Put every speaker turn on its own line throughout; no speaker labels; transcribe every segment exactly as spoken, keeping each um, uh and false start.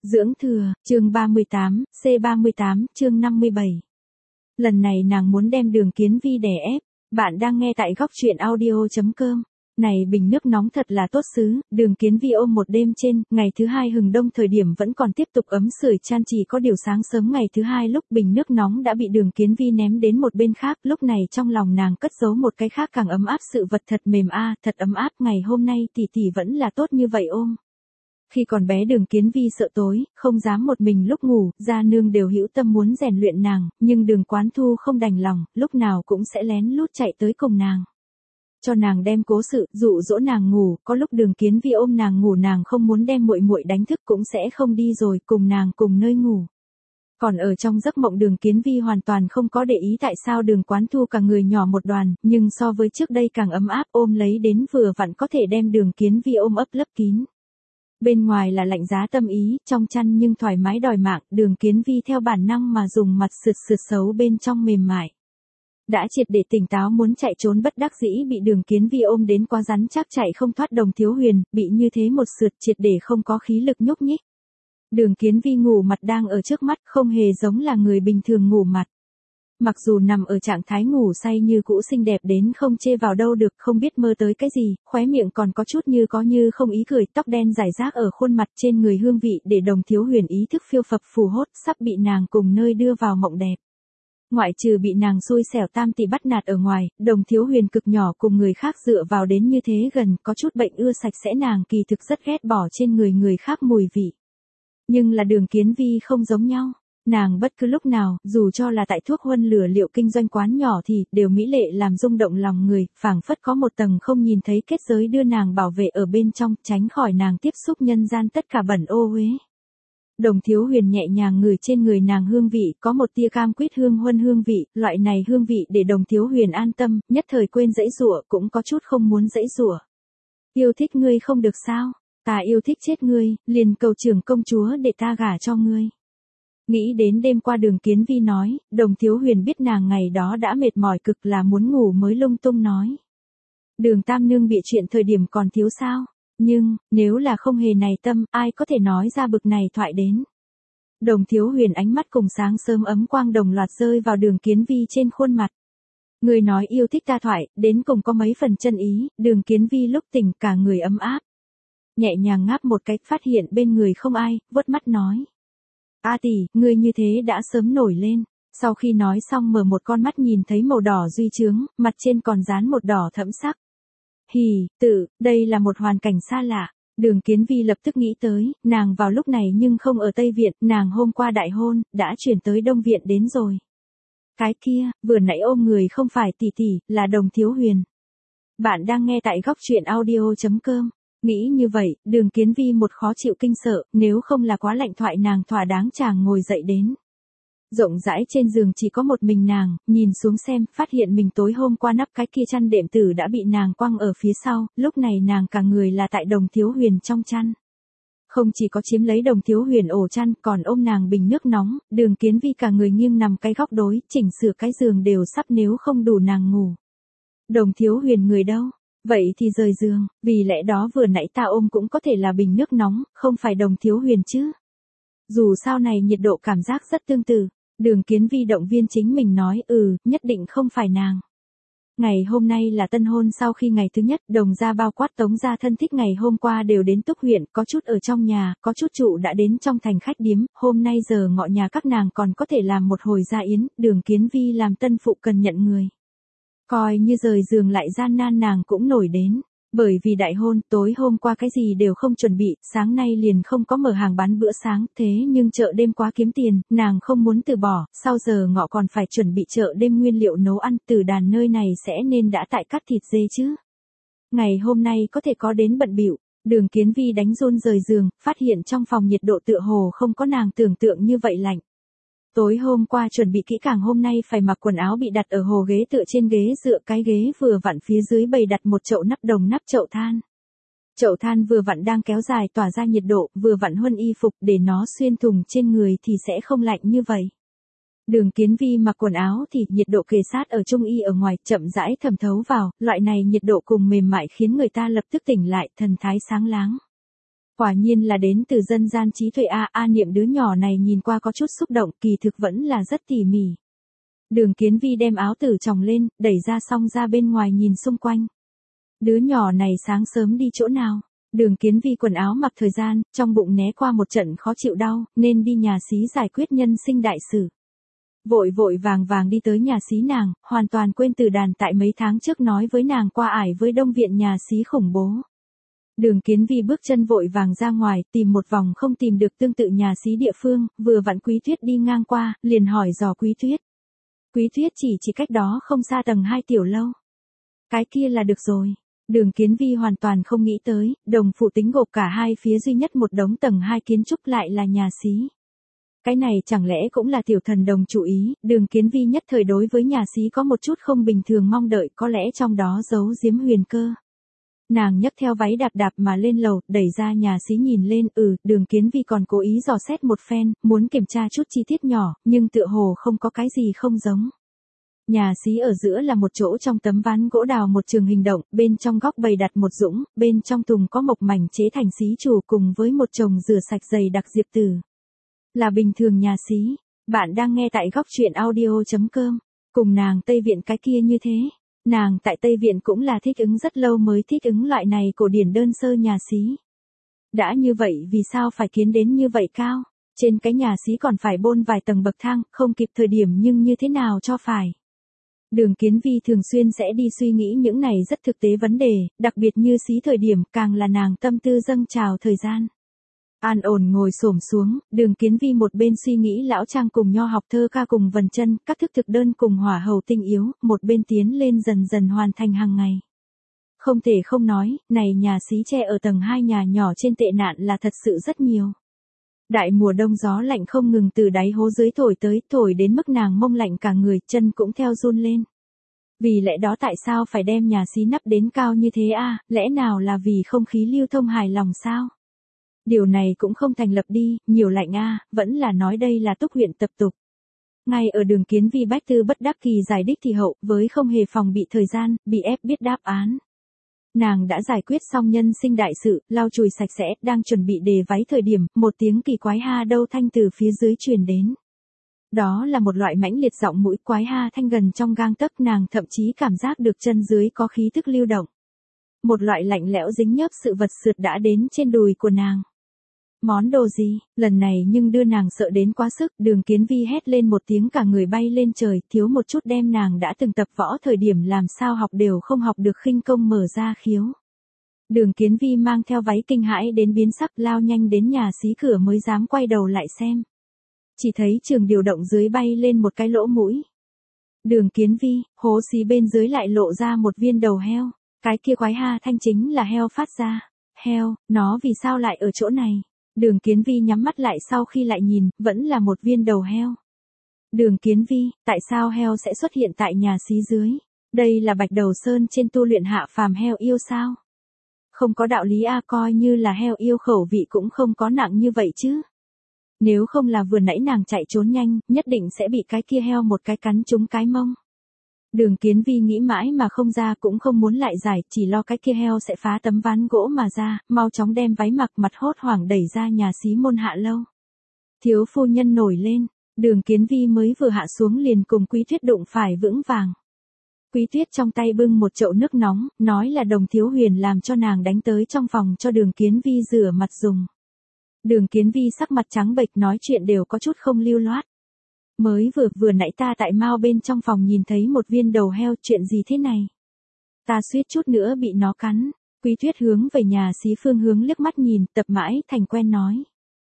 Dưỡng thừa, chương ba mươi tám, C ba mươi tám, chương năm mươi bảy. Lần này nàng muốn đem Đường Kiến Vi đè ép. Bạn đang nghe tại góc truyện audio chấm com. Này bình nước nóng thật là tốt xứ, Đường Kiến Vi ôm một đêm trên, ngày thứ hai hừng đông thời điểm vẫn còn tiếp tục ấm sưởi chan, chỉ có điều sáng sớm ngày thứ hai lúc bình nước nóng đã bị Đường Kiến Vi ném đến một bên khác, lúc này trong lòng nàng cất giấu một cái khác càng ấm áp, sự vật thật mềm a, thật ấm áp, ngày hôm nay tỷ tỷ vẫn là tốt như vậy ôm. Khi còn bé Đường Kiến Vi sợ tối, không dám một mình lúc ngủ, gia nương đều hữu tâm muốn rèn luyện nàng, nhưng Đường Quán Thu không đành lòng, lúc nào cũng sẽ lén lút chạy tới cùng nàng. Cho nàng đem cố sự, dụ dỗ nàng ngủ, có lúc Đường Kiến Vi ôm nàng ngủ nàng không muốn đem muội muội đánh thức cũng sẽ không đi rồi cùng nàng cùng nơi ngủ. Còn ở trong giấc mộng Đường Kiến Vi hoàn toàn không có để ý tại sao Đường Quán Thu cả người nhỏ một đoàn, nhưng so với trước đây càng ấm áp, ôm lấy đến vừa vặn có thể đem Đường Kiến Vi ôm ấp lấp kín. Bên ngoài là lạnh giá tâm ý, trong chăn nhưng thoải mái đòi mạng, Đường Kiến Vi theo bản năng mà dùng mặt sượt sượt xấu bên trong mềm mại. Đã triệt để tỉnh táo muốn chạy trốn bất đắc dĩ bị Đường Kiến Vi ôm đến quá rắn chắc chạy không thoát Đồng Thiếu Huyền, bị như thế một sượt triệt để không có khí lực nhúc nhích. Đường Kiến Vi ngủ mặt đang ở trước mắt, không hề giống là người bình thường ngủ mặt. Mặc dù nằm ở trạng thái ngủ say như cũ xinh đẹp đến không chê vào đâu được, không biết mơ tới cái gì, khóe miệng còn có chút như có như không ý cười, tóc đen rải rác ở khuôn mặt, trên người hương vị để Đồng Thiếu Huyền ý thức phiêu phập phù hốt, sắp bị nàng cùng nơi đưa vào mộng đẹp. Ngoại trừ bị nàng xui xẻo tam tỷ bắt nạt ở ngoài, Đồng Thiếu Huyền cực nhỏ cùng người khác dựa vào đến như thế gần, có chút bệnh ưa sạch sẽ, nàng kỳ thực rất ghét bỏ trên người người khác mùi vị. Nhưng là Đường Kiến Vi không giống nhau. Nàng bất cứ lúc nào, dù cho là tại thuốc huân lửa liệu kinh doanh quán nhỏ thì, đều mỹ lệ làm rung động lòng người, phảng phất có một tầng không nhìn thấy kết giới đưa nàng bảo vệ ở bên trong, tránh khỏi nàng tiếp xúc nhân gian tất cả bẩn ô uế. Đồng Thiếu Huyền nhẹ nhàng ngửi trên người nàng hương vị, có một tia cam quýt hương huân hương vị, loại này hương vị để Đồng Thiếu Huyền an tâm, nhất thời quên dãy giụa, cũng có chút không muốn dãy giụa. Yêu thích ngươi không được sao? Ta yêu thích chết ngươi, liền cầu trưởng công chúa để ta gả cho ngươi. Nghĩ đến đêm qua Đường Kiến Vi nói, Đồng Thiếu Huyền biết nàng ngày đó đã mệt mỏi cực là muốn ngủ mới lung tung nói. Đường Tam Nương bịa chuyện thời điểm còn thiếu sao? Nhưng, nếu là không hề này tâm, ai có thể nói ra bực này thoại đến. Đồng Thiếu Huyền ánh mắt cùng sáng sớm ấm quang đồng loạt rơi vào Đường Kiến Vi trên khuôn mặt. Người nói yêu thích ta thoại, đến cùng có mấy phần chân ý, Đường Kiến Vi lúc tỉnh cả người ấm áp. Nhẹ nhàng ngáp một cách phát hiện bên người không ai, vuốt mắt nói. A tỷ, ngươi như thế đã sớm nổi lên. Sau khi nói xong mở một con mắt nhìn thấy màu đỏ duy trướng, mặt trên còn dán một đỏ thẫm sắc. Hì, tự, đây là một hoàn cảnh xa lạ. Đường Kiến Vi lập tức nghĩ tới, nàng vào lúc này nhưng không ở Tây Viện, nàng hôm qua đại hôn, đã chuyển tới Đông Viện đến rồi. Cái kia, vừa nãy ôm người không phải tỷ tỷ, là Đồng Thiếu Huyền. Bạn đang nghe tại góc truyện audio chấm com. Nghĩ như vậy, Đường Kiến Vi một khó chịu kinh sợ, nếu không là quá lạnh thoại nàng thỏa đáng chàng ngồi dậy đến. Rộng rãi trên giường chỉ có một mình nàng, nhìn xuống xem, phát hiện mình tối hôm qua nắp cái kia chăn đệm tử đã bị nàng quăng ở phía sau, lúc này nàng cả người là tại Đồng Thiếu Huyền trong chăn. Không chỉ có chiếm lấy Đồng Thiếu Huyền ổ chăn, còn ôm nàng bình nước nóng, Đường Kiến Vi cả người nghiêng nằm cái góc đối, chỉnh sửa cái giường đều sắp nếu không đủ nàng ngủ. Đồng Thiếu Huyền người đâu? Vậy thì rời giường, vì lẽ đó vừa nãy ta ôm cũng có thể là bình nước nóng, không phải Đồng Thiếu Huyền chứ. Dù sao này nhiệt độ cảm giác rất tương tự, Đường Kiến Vi động viên chính mình nói ừ, nhất định không phải nàng. Ngày hôm nay là tân hôn sau khi ngày thứ nhất, Đồng gia bao quát Tống gia thân thích ngày hôm qua đều đến Túc huyện, có chút ở trong nhà, có chút trụ đã đến trong thành khách điếm, hôm nay giờ ngọ nhà các nàng còn có thể làm một hồi gia yến, Đường Kiến Vi làm tân phụ cần nhận người. Coi như rời giường lại gian nan nàng cũng nổi đến, bởi vì đại hôn, tối hôm qua cái gì đều không chuẩn bị, sáng nay liền không có mở hàng bán bữa sáng, thế nhưng chợ đêm quá kiếm tiền, nàng không muốn từ bỏ, sau giờ ngọ còn phải chuẩn bị chợ đêm nguyên liệu nấu ăn, từ đàn nơi này sẽ nên đã tại cắt thịt dê chứ. Ngày hôm nay có thể có đến bận bịu, Đường Kiến Vi đánh run rời giường, phát hiện trong phòng nhiệt độ tựa hồ không có nàng tưởng tượng như vậy lạnh. Tối hôm qua chuẩn bị kỹ càng hôm nay phải mặc quần áo bị đặt ở hồ ghế tựa trên ghế dựa, cái ghế vừa vặn phía dưới bày đặt một chậu nắp đồng nắp chậu than. Chậu than vừa vặn đang kéo dài tỏa ra nhiệt độ, vừa vặn huân y phục để nó xuyên thùng trên người thì sẽ không lạnh như vậy. Đường Kiến Vi mặc quần áo thì nhiệt độ kề sát ở trung y ở ngoài, chậm rãi thẩm thấu vào, loại này nhiệt độ cùng mềm mại khiến người ta lập tức tỉnh lại, thần thái sáng láng. Quả nhiên là đến từ dân gian trí tuệ a, a Niệm đứa nhỏ này nhìn qua có chút xúc động, kỳ thực vẫn là rất tỉ mỉ. Đường Kiến Vi đem áo tử chồng lên, đẩy ra xong ra bên ngoài nhìn xung quanh. Đứa nhỏ này sáng sớm đi chỗ nào? Đường Kiến Vi quần áo mặc thời gian, trong bụng né qua một trận khó chịu đau, nên đi nhà xí giải quyết nhân sinh đại sự. Vội vội vàng vàng đi tới nhà xí nàng, hoàn toàn quên từ đàn tại mấy tháng trước nói với nàng qua ải với đông viện nhà xí khủng bố. Đường Kiến Vi bước chân vội vàng ra ngoài, tìm một vòng không tìm được tương tự nhà xí địa phương, vừa vặn Quý Tuyết đi ngang qua, liền hỏi dò Quý Tuyết. Quý Tuyết chỉ chỉ cách đó không xa tầng hai tiểu lâu. Cái kia là được rồi. Đường Kiến Vi hoàn toàn không nghĩ tới, đồng phụ tính gộp cả hai phía duy nhất một đống tầng hai kiến trúc lại là nhà xí. Cái này chẳng lẽ cũng là tiểu thần đồng chủ ý, Đường Kiến Vi nhất thời đối với nhà xí có một chút không bình thường mong đợi, có lẽ trong đó giấu giếm huyền cơ. Nàng nhấc theo váy đạp đạp mà lên lầu, đẩy ra nhà xí nhìn lên, ừ, Đường Kiến Vi còn cố ý dò xét một phen, muốn kiểm tra chút chi tiết nhỏ, nhưng tựa hồ không có cái gì không giống. Nhà xí ở giữa là một chỗ trong tấm ván gỗ đào một trường hình động, bên trong góc bày đặt một dũng, bên trong tùng có mộc mảnh chế thành xí chủ cùng với một chồng rửa sạch dày đặc diệp tử. Là bình thường nhà xí, bạn đang nghe tại góc truyện audio chấm com, cùng nàng Tây Viện cái kia như thế. Nàng tại Tây Viện cũng là thích ứng rất lâu mới thích ứng loại này cổ điển đơn sơ nhà xí. Đã như vậy vì sao phải kiến đến như vậy cao, trên cái nhà xí còn phải bôn vài tầng bậc thang, không kịp thời điểm nhưng như thế nào cho phải. Đường Kiến Vi thường xuyên sẽ đi suy nghĩ những này rất thực tế vấn đề, đặc biệt như xí thời điểm càng là nàng tâm tư dâng trào thời gian. An ổn ngồi xổm xuống, Đường Kiến Vi một bên suy nghĩ lão trang cùng nho học thơ ca cùng vần chân, các thức thực đơn cùng hỏa hầu tinh yếu, một bên tiến lên dần dần hoàn thành hàng ngày. Không thể không nói, này nhà xí tre ở tầng hai nhà nhỏ trên tệ nạn là thật sự rất nhiều. Đại mùa đông gió lạnh không ngừng từ đáy hố dưới thổi tới, thổi đến mức nàng mông lạnh cả người, chân cũng theo run lên. Vì lẽ đó tại sao phải đem nhà xí nắp đến cao như thế a? Lẽ nào là vì không khí lưu thông hài lòng sao? Điều này cũng không thành lập đi, nhiều lạnh a, vẫn là nói đây là túc huyện tập tục. Ngay ở Đường Kiến Vi bách tư bất đắc kỳ giải đích thì hậu, với không hề phòng bị thời gian, bị ép biết đáp án. Nàng đã giải quyết xong nhân sinh đại sự, lau chùi sạch sẽ, đang chuẩn bị đề váy thời điểm, một tiếng kỳ quái ha đâu thanh từ phía dưới truyền đến. Đó là một loại mãnh liệt giọng mũi quái ha thanh gần trong gang tấc, nàng thậm chí cảm giác được chân dưới có khí tức lưu động. Một loại lạnh lẽo dính nhớp sự vật sượt đã đến trên đùi của nàng. Món đồ gì, lần này nhưng đưa nàng sợ đến quá sức, Đường Kiến Vi hét lên một tiếng cả người bay lên trời, thiếu một chút đem nàng đã từng tập võ thời điểm làm sao học đều không học được khinh công mở ra khiếu. Đường Kiến Vi mang theo váy kinh hãi đến biến sắc, lao nhanh đến nhà xí cửa mới dám quay đầu lại xem. Chỉ thấy trường điều động dưới bay lên một cái lỗ mũi. Đường Kiến Vi, hố xí bên dưới lại lộ ra một viên đầu heo, cái kia quái ha thanh chính là heo phát ra. Heo, nó vì sao lại ở chỗ này? Đường Kiến Vi nhắm mắt lại sau khi lại nhìn, vẫn là một viên đầu heo. Đường Kiến Vi, tại sao heo sẽ xuất hiện tại nhà xí dưới? Đây là Bạch Đầu Sơn trên tu luyện hạ phàm heo yêu sao? Không có đạo lý a, coi như là heo yêu khẩu vị cũng không có nặng như vậy chứ. Nếu không là vừa nãy nàng chạy trốn nhanh, nhất định sẽ bị cái kia heo một cái cắn trúng cái mông. Đường Kiến Vi nghĩ mãi mà không ra cũng không muốn lại giải, chỉ lo cái kia heo sẽ phá tấm ván gỗ mà ra, mau chóng đem váy mặc mặt hốt hoảng đẩy ra nhà xí môn hạ lâu. Thiếu phu nhân nổi lên, Đường Kiến Vi mới vừa hạ xuống liền cùng Quý Tuyết đụng phải vững vàng. Quý Tuyết trong tay bưng một chậu nước nóng, nói là Đồng Thiếu Huyền làm cho nàng đánh tới trong phòng cho Đường Kiến Vi rửa mặt dùng. Đường Kiến Vi sắc mặt trắng bệch nói chuyện đều có chút không lưu loát. Mới vừa vừa nãy ta tại Mao bên trong phòng nhìn thấy một viên đầu heo, chuyện gì thế này? Ta suýt chút nữa bị nó cắn. Quý Tuyết hướng về nhà xí phương hướng liếc mắt nhìn, tập mãi thành quen nói.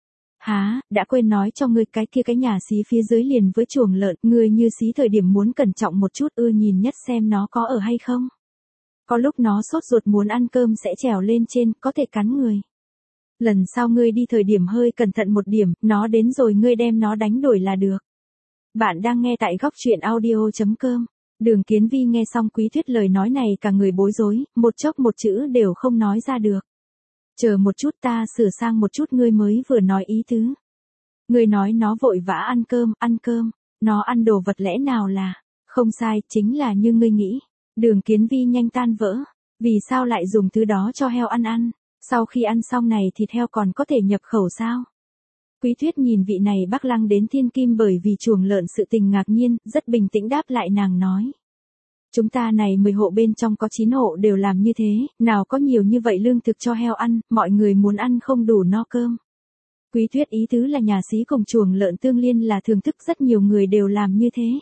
Há, đã quên nói cho ngươi, cái kia cái nhà xí phía dưới liền với chuồng lợn, ngươi như xí thời điểm muốn cẩn trọng một chút, ưa nhìn nhất xem nó có ở hay không. Có lúc nó sốt ruột muốn ăn cơm sẽ trèo lên trên, có thể cắn người. Lần sau ngươi đi thời điểm hơi cẩn thận một điểm, nó đến rồi ngươi đem nó đánh đuổi là được. Bạn đang nghe tại góc truyện audio chấm com. Đường Kiến Vi nghe xong Quý Tuyết lời nói này cả người bối rối, một chốc một chữ đều không nói ra được. Chờ một chút, ta sửa sang một chút ngươi mới vừa nói ý tứ. Ngươi nói nó vội vã ăn cơm, ăn cơm, nó ăn đồ vật lẽ nào là, không sai, chính là như ngươi nghĩ. Đường Kiến Vi nhanh tan vỡ, vì sao lại dùng thứ đó cho heo ăn ăn, Sau khi ăn xong này thịt heo còn có thể nhập khẩu sao? Quý Tuyết nhìn vị này Bắc Lăng đến thiên kim bởi vì chuồng lợn sự tình ngạc nhiên, rất bình tĩnh đáp lại nàng nói. Chúng ta này mười hộ bên trong có chín hộ đều làm như thế, nào có nhiều như vậy lương thực cho heo ăn, mọi người muốn ăn không đủ no cơm. Quý Tuyết ý tứ là nhà xí cùng chuồng lợn tương liên là thưởng thức rất nhiều người đều làm như thế.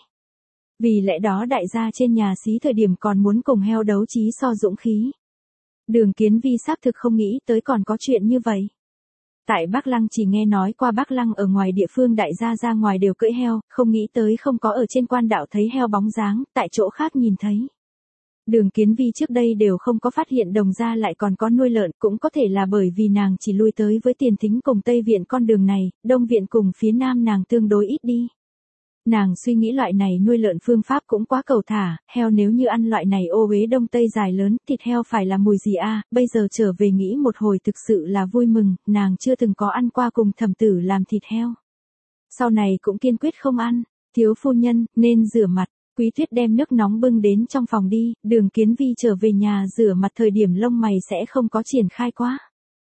Vì lẽ đó đại gia trên nhà xí thời điểm còn muốn cùng heo đấu trí so dũng khí. Đường Kiến Vi xác thực không nghĩ tới còn có chuyện như vậy. Tại Bắc Lăng chỉ nghe nói qua Bắc Lăng ở ngoài địa phương đại gia ra ngoài đều cưỡi heo, không nghĩ tới không có ở trên quan đạo thấy heo bóng dáng, tại chỗ khác nhìn thấy. Đường Kiến Vi trước đây đều không có phát hiện Đồng gia lại còn có nuôi lợn, cũng có thể là bởi vì nàng chỉ lui tới với Tiền Thính cùng Tây Viện con đường này, Đông Viện cùng phía Nam nàng tương đối ít đi. Nàng suy nghĩ loại này nuôi lợn phương pháp cũng quá cầu thả, heo nếu như ăn loại này ô uế đông tây dài lớn, thịt heo phải là mùi gì a? Bây giờ trở về nghĩ một hồi thực sự là vui mừng, nàng chưa từng có ăn qua cùng Thẩm Tử làm thịt heo. Sau này cũng kiên quyết không ăn, thiếu phu nhân, nên rửa mặt. Quý Tuyết đem nước nóng bưng đến trong phòng đi, Đường Kiến Vi trở về nhà rửa mặt thời điểm lông mày sẽ không có triển khai quá.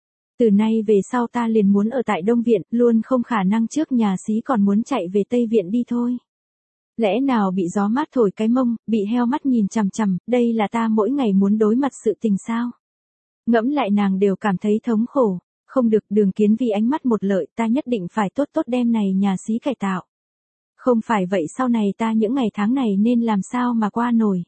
Từ nay về sau ta liền muốn ở tại Đông Viện, luôn không khả năng trước nhà xí còn muốn chạy về Tây Viện đi thôi. Lẽ nào bị gió mát thổi cái mông, bị heo mắt nhìn chằm chằm, đây là ta mỗi ngày muốn đối mặt sự tình sao? Ngẫm lại nàng đều cảm thấy thống khổ, không được. Đường Kiến Vi ánh mắt một lợi, ta nhất định phải tốt tốt đem này nhà xí cải tạo. Không phải vậy sau này ta những ngày tháng này nên làm sao mà qua nổi.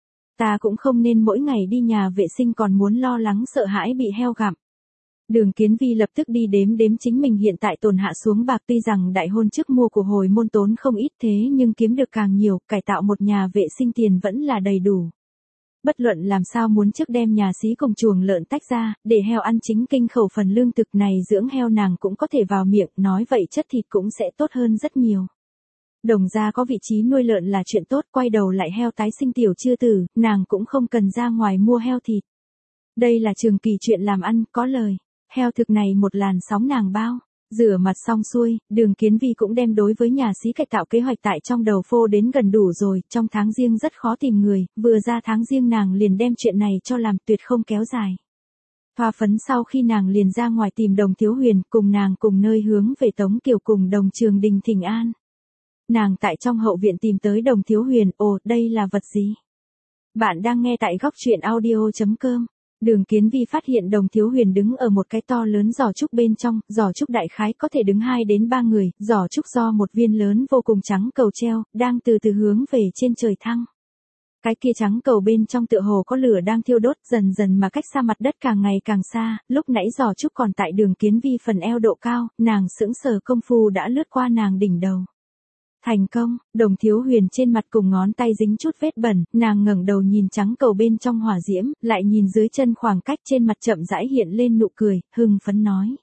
Ta cũng không nên mỗi ngày đi nhà vệ sinh còn muốn lo lắng sợ hãi bị heo gặm. Đường Kiến Vi lập tức đi đếm đếm chính mình hiện tại tồn hạ xuống bạc, tuy rằng đại hôn trước mua của hồi môn tốn không ít thế nhưng kiếm được càng nhiều, cải tạo một nhà vệ sinh tiền vẫn là đầy đủ. Bất luận làm sao muốn trước đem nhà xí cùng chuồng lợn tách ra, để heo ăn chính kinh khẩu phần lương thực này dưỡng heo nàng cũng có thể vào miệng, nói vậy chất thịt cũng sẽ tốt hơn rất nhiều. Đồng gia có vị trí nuôi lợn là chuyện tốt, quay đầu lại heo tái sinh tiểu chưa tử, nàng cũng không cần ra ngoài mua heo thịt. Đây là trường kỳ chuyện làm ăn, có lời. Heo thực này một làn sóng nàng bao. Rửa mặt xong xuôi, Đường Kiến Vi cũng đem đối với nhà xí cải tạo kế hoạch tại trong đầu phô đến gần đủ rồi, trong tháng riêng rất khó tìm người, vừa ra tháng riêng nàng liền đem chuyện này cho làm, tuyệt không kéo dài. Thoa phấn sau khi nàng liền ra ngoài tìm Đồng Thiếu Huyền, cùng nàng cùng nơi hướng về Tống Kiều cùng Đồng Trường Đình thỉnh an. Nàng tại trong hậu viện tìm tới Đồng Thiếu Huyền, ồ, đây là vật gì? Bạn đang nghe tại góc truyện audio chấm com. Đường Kiến Vi phát hiện Đồng Thiếu Huyền đứng ở một cái to lớn giỏ trúc bên trong, giỏ trúc đại khái có thể đứng hai đến ba người, giỏ trúc do một viên lớn vô cùng trắng cầu treo, đang từ từ hướng về trên trời thăng. Cái kia trắng cầu bên trong tựa hồ có lửa đang thiêu đốt, dần dần mà cách xa mặt đất càng ngày càng xa, lúc nãy giỏ trúc còn tại Đường Kiến Vi phần eo độ cao, nàng sững sờ công phu đã lướt qua nàng đỉnh đầu. Thành công, Đồng Thiếu Huyền trên mặt cùng ngón tay dính chút vết bẩn, nàng ngẩng đầu nhìn trắng cầu bên trong hỏa diễm, lại nhìn dưới chân khoảng cách trên mặt chậm rãi hiện lên nụ cười, hưng phấn nói.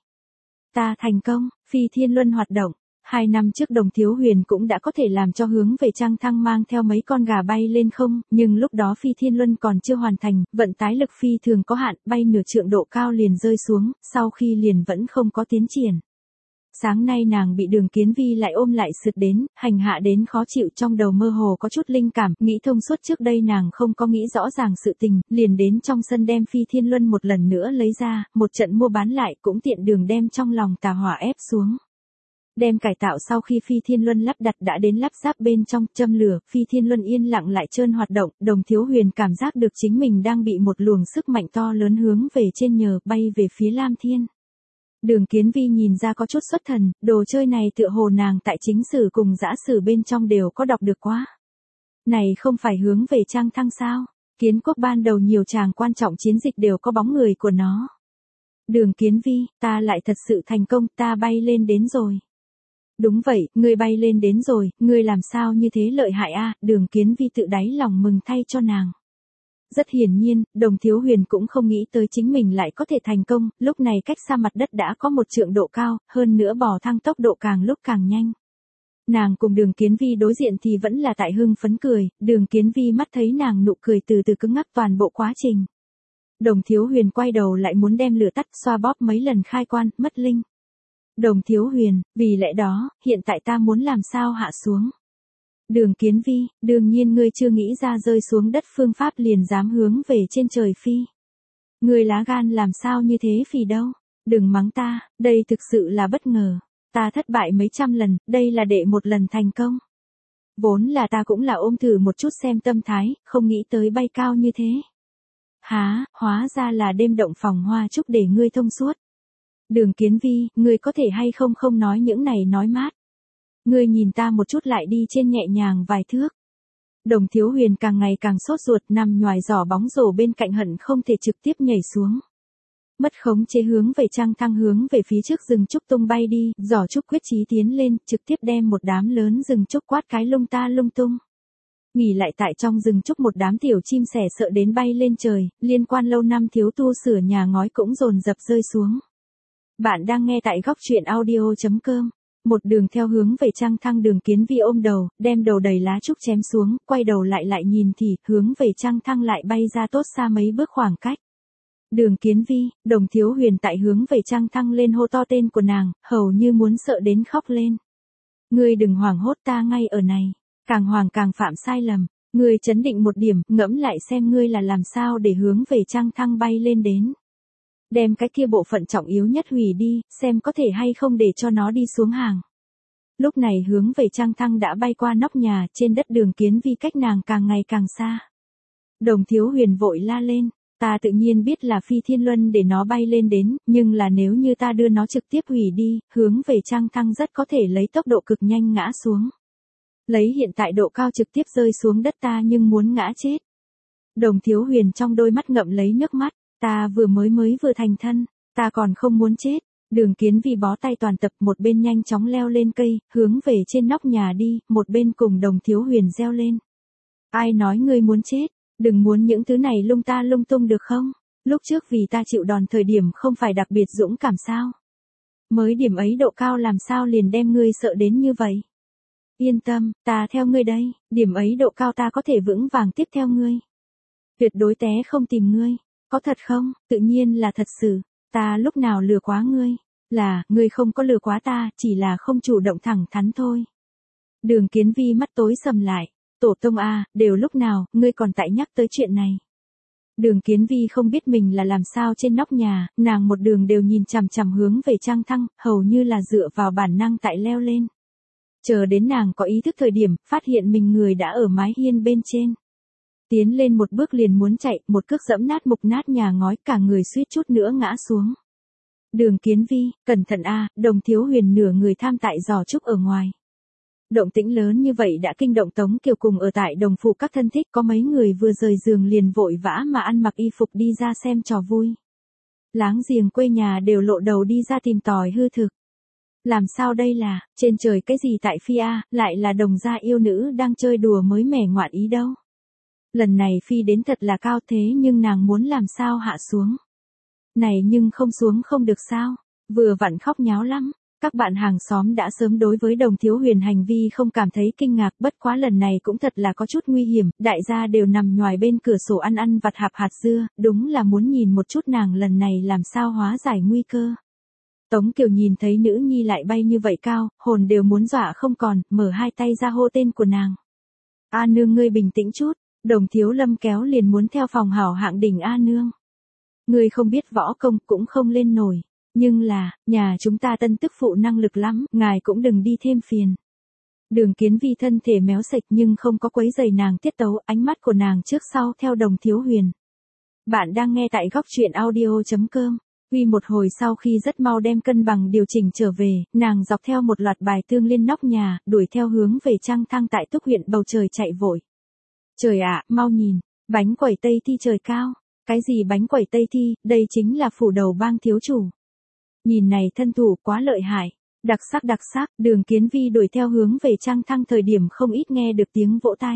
Ta thành công, phi thiên luân hoạt động. Hai năm trước Đồng Thiếu Huyền cũng đã có thể làm cho hướng về Trang Thăng mang theo mấy con gà bay lên không, nhưng lúc đó phi thiên luân còn chưa hoàn thành, vận tái lực phi thường có hạn, bay nửa trượng độ cao liền rơi xuống, sau khi liền vẫn không có tiến triển. Sáng nay nàng bị Đường Kiến Vi lại ôm lại sượt đến, hành hạ đến khó chịu, trong đầu mơ hồ có chút linh cảm, nghĩ thông suốt trước đây nàng không có nghĩ rõ ràng sự tình, liền đến trong sân đem Phi Thiên Luân một lần nữa lấy ra, một trận mua bán lại cũng tiện đường đem trong lòng tà hỏa ép xuống. Đem cải tạo sau khi Phi Thiên Luân lắp đặt đã đến lắp ráp bên trong, châm lửa, Phi Thiên Luân yên lặng lại trơn hoạt động, Đồng Thiếu Huyền cảm giác được chính mình đang bị một luồng sức mạnh to lớn hướng về trên nhờ, bay về phía Lam Thiên. Đường Kiến Vi nhìn ra có chút xuất thần, đồ chơi này tựa hồ nàng tại chính sử cùng dã sử bên trong đều có đọc được quá. Này không phải hướng về Trang Thăng sao? Kiến quốc ban đầu nhiều tràng quan trọng chiến dịch đều có bóng người của nó. Đường Kiến Vi, ta lại thật sự thành công, ta bay lên đến rồi. Đúng vậy, ngươi bay lên đến rồi, ngươi làm sao như thế lợi hại a? Đường Kiến Vi tự đáy lòng mừng thay cho nàng. Rất hiển nhiên, Đồng Thiếu Huyền cũng không nghĩ tới chính mình lại có thể thành công, lúc này cách xa mặt đất đã có một trượng độ cao, hơn nữa bò thăng tốc độ càng lúc càng nhanh. Nàng cùng Đường Kiến Vi đối diện thì vẫn là tại hưng phấn cười, Đường Kiến Vi mắt thấy nàng nụ cười từ từ cứng ngắc toàn bộ quá trình. Đồng Thiếu Huyền quay đầu lại muốn đem lửa tắt, xoa bóp mấy lần khai quan, mất linh. Đồng Thiếu Huyền, vì lẽ đó, hiện tại ta muốn làm sao hạ xuống. Đường Kiến Vi, đương nhiên ngươi chưa nghĩ ra rơi xuống đất phương pháp liền dám hướng về trên trời phi. Ngươi lá gan làm sao như thế phì đâu. Đừng mắng ta, đây thực sự là bất ngờ. Ta thất bại mấy trăm lần, đây là đệ một lần thành công. Vốn là ta cũng là ôm thử một chút xem tâm thái, không nghĩ tới bay cao như thế. Há, hóa ra là đêm động phòng hoa chúc để ngươi thông suốt. Đường Kiến Vi, ngươi có thể hay không không nói những này nói mát. Ngươi nhìn ta một chút lại đi trên nhẹ nhàng vài thước. Đồng Thiếu Huyền càng ngày càng sốt ruột nằm nhoài giỏ bóng rổ bên cạnh hận không thể trực tiếp nhảy xuống. Mất khống chế hướng về Trang Thăng hướng về phía trước rừng trúc tung bay đi, giỏ trúc quyết chí tiến lên, trực tiếp đem một đám lớn rừng trúc quát cái lung ta lung tung. Nghỉ lại tại trong rừng trúc một đám tiểu chim sẻ sợ đến bay lên trời, liên quan lâu năm thiếu tu sửa nhà ngói cũng dồn dập rơi xuống. Bạn đang nghe tại góc truyện audio chấm com. Một đường theo hướng về Trang Thăng, Đường Kiến Vi ôm đầu, đem đầu đầy lá trúc chém xuống, quay đầu lại lại nhìn thì, hướng về Trang Thăng lại bay ra tốt xa mấy bước khoảng cách. Đường Kiến Vi, Đồng Thiếu Huyền tại hướng về Trang Thăng lên hô to tên của nàng, hầu như muốn sợ đến khóc lên. Ngươi đừng hoảng hốt, ta ngay ở này. Càng hoảng càng phạm sai lầm. Ngươi chấn định một điểm, ngẫm lại xem ngươi là làm sao để hướng về Trang Thăng bay lên đến. Đem cái kia bộ phận trọng yếu nhất hủy đi, xem có thể hay không để cho nó đi xuống hàng. Lúc này hướng về Trang Thăng đã bay qua nóc nhà, trên đất Đường Kiến Vi cách nàng càng ngày càng xa. Đồng Thiếu Huyền vội la lên, ta tự nhiên biết là phi thiên luân để nó bay lên đến, nhưng là nếu như ta đưa nó trực tiếp hủy đi, hướng về Trang Thăng rất có thể lấy tốc độ cực nhanh ngã xuống. Lấy hiện tại độ cao trực tiếp rơi xuống đất ta nhưng muốn ngã chết. Đồng Thiếu Huyền trong đôi mắt ngậm lấy nước mắt, ta vừa mới mới vừa thành thân, ta còn không muốn chết. Đường Kiến Vi bó tay toàn tập, một bên nhanh chóng leo lên cây, hướng về trên nóc nhà đi, một bên cùng Đồng Thiếu Huyền reo lên. Ai nói ngươi muốn chết, đừng muốn những thứ này lung ta lung tung được không? Lúc trước vì ta chịu đòn thời điểm không phải đặc biệt dũng cảm sao? Mới điểm ấy độ cao làm sao liền đem ngươi sợ đến như vậy? Yên tâm, ta theo ngươi đây, điểm ấy độ cao ta có thể vững vàng tiếp theo ngươi. Tuyệt đối té không tìm ngươi, có thật không? Tự nhiên là thật sự, ta lúc nào lừa quá ngươi? Là, ngươi không có lừa quá ta, chỉ là không chủ động thẳng thắn thôi. Đường Kiến Vi mắt tối sầm lại, tổ tông a, đều lúc nào, ngươi còn tại nhắc tới chuyện này. Đường Kiến Vi không biết mình là làm sao trên nóc nhà, nàng một đường đều nhìn chằm chằm hướng về Trang Thăng, hầu như là dựa vào bản năng tại leo lên. Chờ đến nàng có ý thức thời điểm, phát hiện mình người đã ở mái hiên bên trên. Tiến lên một bước liền muốn chạy, một cước dẫm nát mục nát nhà ngói, cả người suýt chút nữa ngã xuống. Đường Kiến Vi, cẩn thận a, Đồng Thiếu Huyền nửa người tham tại giỏ trúc ở ngoài. Động tĩnh lớn như vậy đã kinh động Tống Kiều cùng ở tại đồng phụ các thân thích, có mấy người vừa rời giường liền vội vã mà ăn mặc y phục đi ra xem trò vui. Láng giềng quê nhà đều lộ đầu đi ra tìm tòi hư thực. Làm sao đây là, trên trời cái gì tại phi a, lại là đồng gia yêu nữ đang chơi đùa mới mẻ ngoạn ý đâu. Lần này phi đến thật là cao thế nhưng nàng muốn làm sao hạ xuống. Này nhưng không xuống không được sao, vừa vặn khóc nháo lắm. Các bạn hàng xóm đã sớm đối với Đồng Thiếu Huyền hành vi không cảm thấy kinh ngạc, bất quá lần này cũng thật là có chút nguy hiểm, đại gia đều nằm nhoài bên cửa sổ ăn ăn vặt hạp hạt dưa, đúng là muốn nhìn một chút nàng lần này làm sao hóa giải nguy cơ. Tống Kiều nhìn thấy nữ nhi lại bay như vậy cao, hồn đều muốn dọa không còn, mở hai tay ra hô tên của nàng. A nương ngươi bình tĩnh chút, Đồng Thiếu Lâm kéo liền muốn theo phòng hảo hạng đỉnh A nương. Ngươi không biết võ công cũng không lên nổi. Nhưng là, nhà chúng ta tân tức phụ năng lực lắm, ngài cũng đừng đi thêm phiền. Đường Kiến Vi thân thể méo sạch nhưng không có quấy giày nàng tiết tấu, ánh mắt của nàng trước sau theo Đồng Thiếu Huyền. Bạn đang nghe tại góc truyện audio chấm com. Huy một hồi sau khi rất mau đem cân bằng điều chỉnh trở về, nàng dọc theo một loạt bài tương liên nóc nhà, đuổi theo hướng về Trang Thăng tại Túc huyện bầu trời chạy vội. Trời ạ, mau nhìn, bánh quẩy Tây Thi trời cao. Cái gì bánh quẩy Tây Thi, đây chính là phủ đầu bang thiếu chủ. Nhìn này thân thủ quá lợi hại, đặc sắc đặc sắc, Đường Kiến Vi đuổi theo hướng về Trang Thăng thời điểm không ít nghe được tiếng vỗ tay.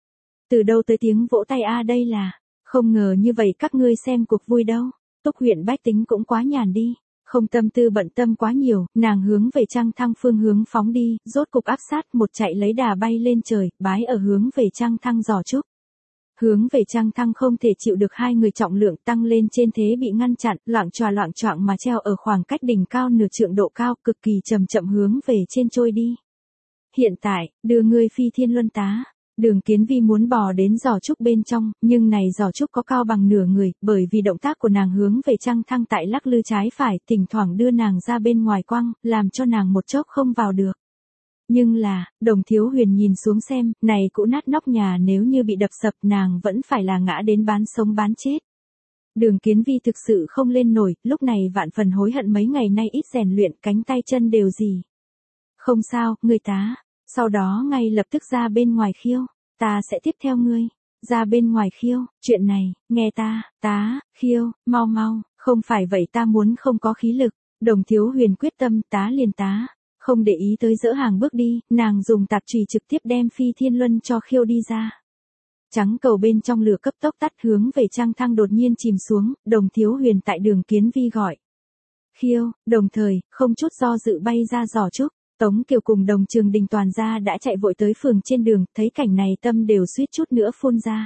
Từ đâu tới tiếng vỗ tay a, đây là, không ngờ như vậy các ngươi xem cuộc vui đâu. Túc huyện bách tính cũng quá nhàn đi, không tâm tư bận tâm quá nhiều, nàng hướng về Trang Thăng phương hướng phóng đi, rốt cục áp sát một chạy lấy đà bay lên trời, bái ở hướng về Trang Thăng giỏ trúc. Hướng về Trang Thăng không thể chịu được hai người trọng lượng tăng lên trên thế bị ngăn chặn, loạng choạng loạng choạng mà treo ở khoảng cách đỉnh cao nửa trượng độ cao, cực kỳ chậm chậm hướng về trên trôi đi. Hiện tại, đưa ngươi phi thiên luân tá, Đường Kiến Vi muốn bò đến giỏ trúc bên trong, nhưng này giỏ trúc có cao bằng nửa người, bởi vì động tác của nàng hướng về Trăng Thăng tại lắc lư trái phải, thỉnh thoảng đưa nàng ra bên ngoài quăng, làm cho nàng một chốc không vào được. Nhưng là, Đồng Thiếu Huyền nhìn xuống xem, này cũ nát nóc nhà nếu như bị đập sập nàng vẫn phải là ngã đến bán sống bán chết. Đường Kiến Vi thực sự không lên nổi, lúc này vạn phần hối hận mấy ngày nay ít rèn luyện, cánh tay chân đều gì. Không sao, người tá. Sau đó ngay lập tức ra bên ngoài khiêu. Ta sẽ tiếp theo ngươi. Ra bên ngoài khiêu, chuyện này, nghe ta, tá, khiêu, mau mau, không phải vậy ta muốn không có khí lực. Đồng Thiếu Huyền quyết tâm tá liền tá. Không để ý tới dỡ hàng bước đi, nàng dùng tạp chùy trực tiếp đem Phi Thiên Luân cho khiêu đi ra. Trắng cầu bên trong lửa cấp tốc tắt hướng về Trăng Thăng đột nhiên chìm xuống, Đồng Thiếu Huyền tại Đường Kiến Vi gọi. Khiêu, đồng thời, không chút do dự bay ra giỏ trúc. Tống Kiều cùng Đồng Trường Đình toàn ra đã chạy vội tới phường trên đường, thấy cảnh này tâm đều suýt chút nữa phun ra.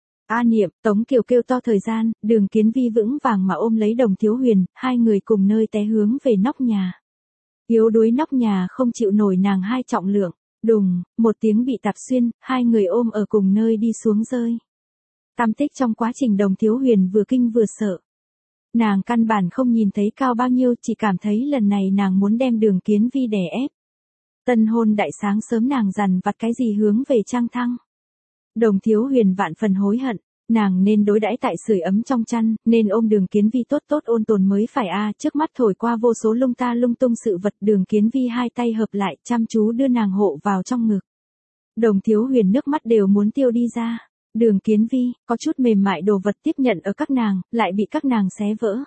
A Niệm, Tống Kiều kêu to thời gian, Đường Kiến Vi vững vàng mà ôm lấy Đồng Thiếu Huyền, hai người cùng nơi té hướng về nóc nhà. Yếu đuối nóc nhà không chịu nổi nàng hai trọng lượng, đùng, một tiếng bị tạp xuyên, hai người ôm ở cùng nơi đi xuống rơi. Tam tích trong quá trình Đồng Thiếu Huyền vừa kinh vừa sợ. Nàng căn bản không nhìn thấy cao bao nhiêu, chỉ cảm thấy lần này nàng muốn đem Đường Kiến Vi đè ép. Tân hôn đại sáng sớm nàng dằn vặt cái gì hướng về Trăng Thăng. Đồng Thiếu Huyền vạn phần hối hận, nàng nên đối đãi tại sưởi ấm trong chăn, nên ôm Đường Kiến Vi tốt tốt ôn tồn mới phải a. Trước mắt thổi qua vô số lung ta lung tung sự vật, Đường Kiến Vi hai tay hợp lại, chăm chú đưa nàng hộ vào trong ngực. Đồng Thiếu Huyền nước mắt đều muốn tiêu đi ra. Đường Kiến Vi, có chút mềm mại đồ vật tiếp nhận ở các nàng, lại bị các nàng xé vỡ.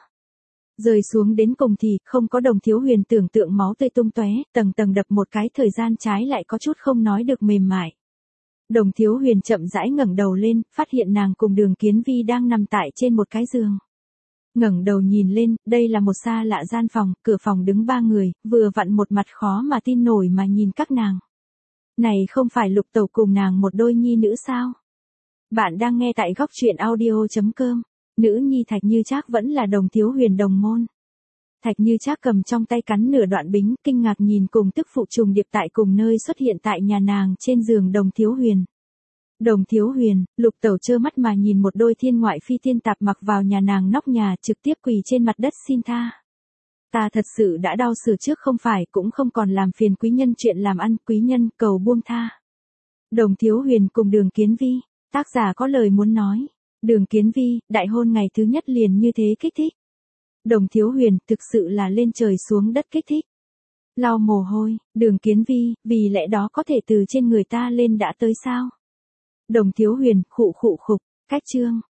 Rơi xuống đến cùng thì, không có Đồng Thiếu Huyền tưởng tượng máu tươi tung tóe, tầng tầng đập một cái thời gian trái lại có chút không nói được mềm mại. Đồng Thiếu Huyền chậm rãi ngẩng đầu lên, phát hiện nàng cùng Đường Kiến Vi đang nằm tại trên một cái giường. Ngẩng đầu nhìn lên, đây là một xa lạ gian phòng, cửa phòng đứng ba người, vừa vặn một mặt khó mà tin nổi mà nhìn các nàng. Này không phải Lục Tẩu cùng nàng một đôi nhi nữ sao? Bạn đang nghe tại góc truyện audio chấm com. Nữ nhi Thạch Như Trác vẫn là Đồng Thiếu Huyền đồng môn. Thạch Như Trác cầm trong tay cắn nửa đoạn bính, kinh ngạc nhìn cùng tức phụ trùng điệp tại cùng nơi xuất hiện tại nhà nàng trên giường Đồng Thiếu Huyền. Đồng Thiếu Huyền, Lục Tẩu trơ mắt mà nhìn một đôi thiên ngoại phi tiên tạp mặc vào nhà nàng nóc nhà, trực tiếp quỳ trên mặt đất xin tha. Ta thật sự đã đau xử trước không phải, cũng không còn làm phiền quý nhân chuyện làm ăn, quý nhân cầu buông tha. Đồng Thiếu Huyền cùng Đường Kiến Vi, tác giả có lời muốn nói. Đường Kiến Vi, đại hôn ngày thứ nhất liền như thế kích thích. Đồng Thiếu Huyền, thực sự là lên trời xuống đất kích thích. Lau mồ hôi, Đường Kiến Vi, vì lẽ đó có thể từ trên người ta lên đã tới sao? Đồng Thiếu Huyền, khụ khụ khục, cách chương.